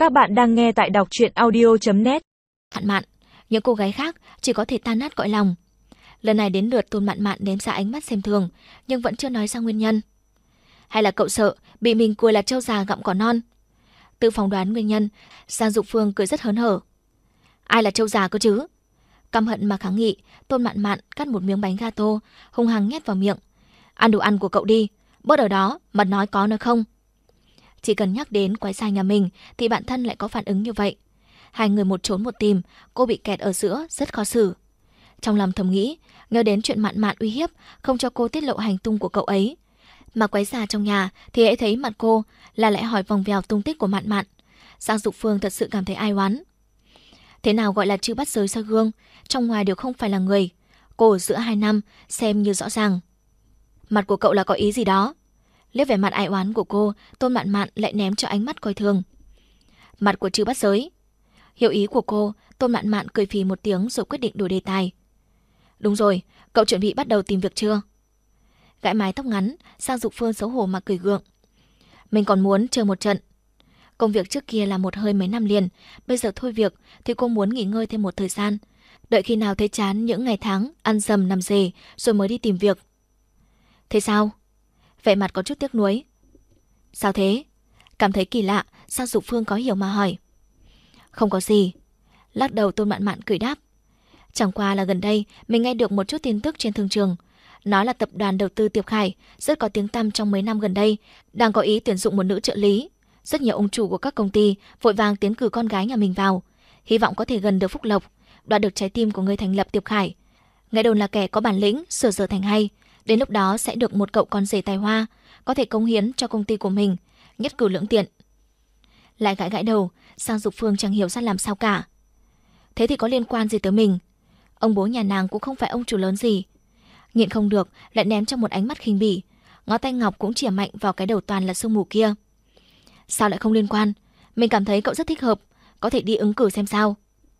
Các bạn đang nghe tại đọc truyện audio.net. Mạn Mạn, những cô gái khác chỉ có thể tan nát cõi lòng. Lần này đến lượt Tôn Mạn Mạn ném ra ánh mắt xem thường, nhưng vẫn chưa nói ra nguyên nhân. Hay là cậu sợ bị mình cười là trâu già gặm cỏ non? Tự phỏng đoán nguyên nhân, Giang Dục Phương cười rất hớn hở. Ai là trâu già cơ chứ? Căm hận mà kháng nghị, Tôn Mạn Mạn cắt một miếng bánh gato, hung hăng nhét vào miệng. Ăn đồ ăn của cậu đi, bớt ở đó mà nói có nói không. Chỉ cần nhắc đến quái sai nhà mình thì bạn thân lại có phản ứng như vậy. Hai người một trốn một tìm, cô bị kẹt ở giữa rất khó xử. Trong lòng thầm nghĩ, nhớ đến chuyện Mạn Mạn uy hiếp không cho cô tiết lộ hành tung của cậu ấy. Mà quái già trong nhà thì hễ thấy mặt cô là lại hỏi vòng vèo tung tích của Mạn Mạn. Giang Dục Phương thật sự cảm thấy ai oán. Thế nào gọi là chữ bắt giới soi gương, trong ngoài đều không phải là người. Cô ở giữa 2 năm xem như rõ ràng. Mặt của cậu là có ý gì đó? Liếc vẻ mặt ai oán của cô, Tôn Mạn Mạn lại ném cho ánh mắt coi thường. Mặt của chữ bắt giới. Hiểu ý của cô, Tôn Mạn Mạn cười phì một tiếng rồi quyết định đổi đề tài. Đúng rồi, cậu chuẩn bị bắt đầu tìm việc chưa? Gãi mái tóc ngắn, Giang Dục Phương xấu hổ mà cười gượng. Mình còn muốn chơi một trận. Công việc trước kia là một hơi mấy năm liền, bây giờ thôi việc thì cô muốn nghỉ ngơi thêm một thời gian. Đợi khi nào thấy chán những ngày tháng ăn dầm nằm rề rồi mới đi tìm việc. Thế sao? Vẻ mặt có chút tiếc nuối. Sao thế? Cảm thấy kỳ lạ, Giang Dục Phương có hiểu mà hỏi. Không có gì. Lắc đầu Tôn Mạn Mạn cười đáp. Chẳng qua là gần đây mình nghe được một chút tin tức trên thương trường. Nói là tập đoàn đầu tư Tiệp Khải rất có tiếng tăm trong mấy năm gần đây, đang có ý tuyển dụng một nữ trợ lý. Rất nhiều ông chủ của các công ty vội vàng tiến cử con gái nhà mình vào, hy vọng có thể gần được phúc lộc, đoạt được trái tim của người thành lập Tiệp Khải. Nghe đồn là kẻ có bản lĩnh sửa giờ thành hay, đến lúc đó sẽ được một cậu con rể tài hoa, có thể cống hiến cho công ty của mình, nhất cử lưỡng tiện. Lại gãi gãi đầu, Giang Dục Phương chẳng hiểu ra làm sao cả. Thế thì có liên quan gì tới mình? Ông bố nhà nàng cũng không phải ông chủ lớn gì. Nhịn không được, lại ném cho một ánh mắt khinh bỉ. Ngón tay ngọc cũng chĩa mạnh vào cái đầu toàn là sương mù kia. Sao lại không liên quan? Mình cảm thấy cậu rất thích hợp, có thể đi ứng cử xem sao.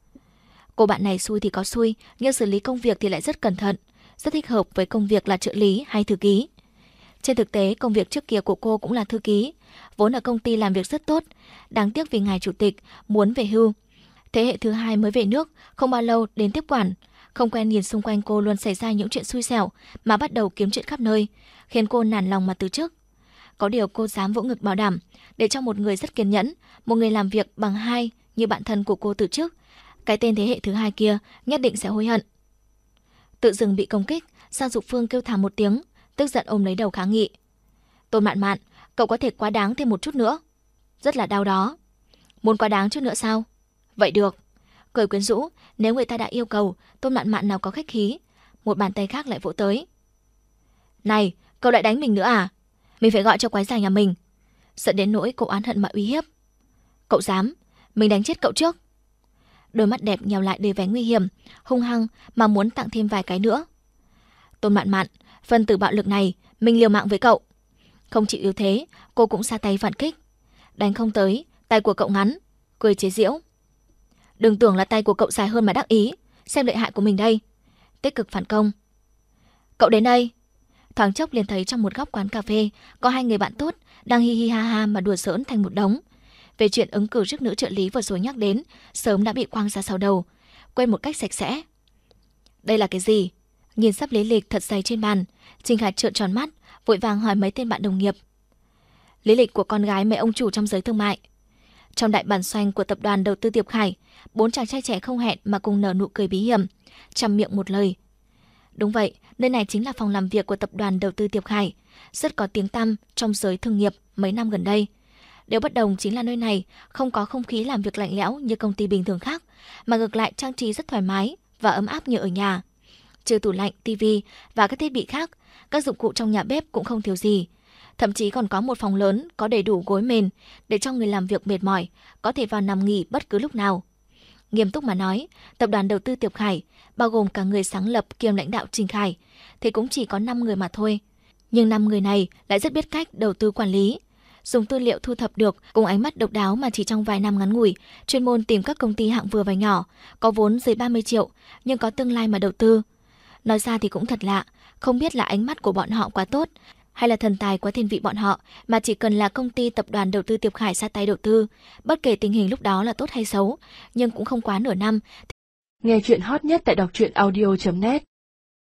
Cô bạn này xui thì có xui, nhưng xử lý công việc thì lại rất cẩn thận, rất thích hợp với công việc là trợ lý hay thư ký. Trên thực tế, công việc trước kia của cô cũng là thư ký, vốn ở công ty làm việc rất tốt, đáng tiếc vì ngài chủ tịch muốn về hưu. Thế hệ thứ hai mới về nước, không bao lâu đến tiếp quản, không quen nhìn xung quanh cô luôn xảy ra những chuyện xui xẻo mà bắt đầu kiếm chuyện khắp nơi, khiến cô nản lòng mà từ chức. Có điều cô dám vỗ ngực bảo đảm, để cho một người rất kiên nhẫn, một người làm việc bằng hai như bạn thân của cô từ chức, cái tên thế hệ thứ hai kia nhất định sẽ hối hận. Tự dưng bị công kích, Giang Dục Phương kêu thảm một tiếng, tức giận ôm lấy đầu kháng nghị. Tôn Mạn Mạn, cậu có thể quá đáng thêm một chút nữa. Rất là đau đó. Muốn quá đáng chút nữa sao? Vậy được. Cười quyến rũ, nếu người ta đã yêu cầu, Tôn Mạn Mạn nào có khách khí. Một bàn tay khác lại vỗ tới. Này, cậu lại đánh mình nữa à? Mình phải gọi cho quái già nhà mình. Giận đến nỗi cô oán hận mà uy hiếp. Cậu dám, mình đánh chết cậu trước. Đôi mắt đẹp nhào lại đầy vẻ nguy hiểm, hung hăng mà muốn tặng thêm vài cái nữa. Tôn Mạn Mạn, phần tử bạo lực này, mình liều mạng với cậu. Không chịu yếu thế, cô cũng ra tay phản kích. Đánh không tới, tay của cậu ngắn, cười chế giễu. Đừng tưởng là tay của cậu dài hơn mà đắc ý, xem lợi hại của mình đây. Tích cực phản công. Cậu đến đây. Thoáng chốc liền thấy trong một góc quán cà phê có hai người bạn tốt đang hi hi ha ha mà đùa giỡn thành một đống. Về chuyện ứng cử chức nữ trợ lý vừa rồi nhắc đến, sớm đã bị quăng ra sau đầu, quên một cách sạch sẽ. Đây là cái gì? Nhìn sắp lý lịch thật dày trên bàn, Trình Khải trợn tròn mắt, vội vàng hỏi mấy tên bạn đồng nghiệp. Lý lịch của con gái mấy ông chủ trong giới thương mại. Trong đại bản doanh của tập đoàn đầu tư Tiệp Khải, 4 chàng trai trẻ không hẹn mà cùng nở nụ cười bí hiểm, chăm miệng một lời. Đúng vậy, nơi này chính là phòng làm việc của tập đoàn đầu tư Tiệp Khải, rất có tiếng tăm trong giới thương nghiệp mấy năm gần đây. Điều bất đồng chính là nơi này không có không khí làm việc lạnh lẽo như công ty bình thường khác, mà ngược lại trang trí rất thoải mái và ấm áp như ở nhà. Trừ tủ lạnh, tivi và các thiết bị khác, các dụng cụ trong nhà bếp cũng không thiếu gì. Thậm chí còn có một phòng lớn có đầy đủ gối mền để cho người làm việc mệt mỏi có thể vào nằm nghỉ bất cứ lúc nào. Nghiêm túc mà nói, tập đoàn đầu tư Tiệp Khải, bao gồm cả người sáng lập kiêm lãnh đạo Trình Khải, thì cũng chỉ có 5 người mà thôi. Nhưng 5 người này lại rất biết cách đầu tư quản lý, dùng tư liệu thu thập được cùng ánh mắt độc đáo mà chỉ trong vài năm ngắn ngủi, chuyên môn tìm các công ty hạng vừa và nhỏ, có vốn dưới 30 triệu nhưng có tương lai mà đầu tư. Nói ra thì cũng thật lạ, không biết là ánh mắt của bọn họ quá tốt hay là thần tài quá thiên vị bọn họ, mà chỉ cần là công ty tập đoàn đầu tư Tiệp Khải ra tay đầu tư, bất kể tình hình lúc đó là tốt hay xấu, nhưng cũng không quá nửa năm. Nghe chuyện hot nhất tại đọc truyện audio.net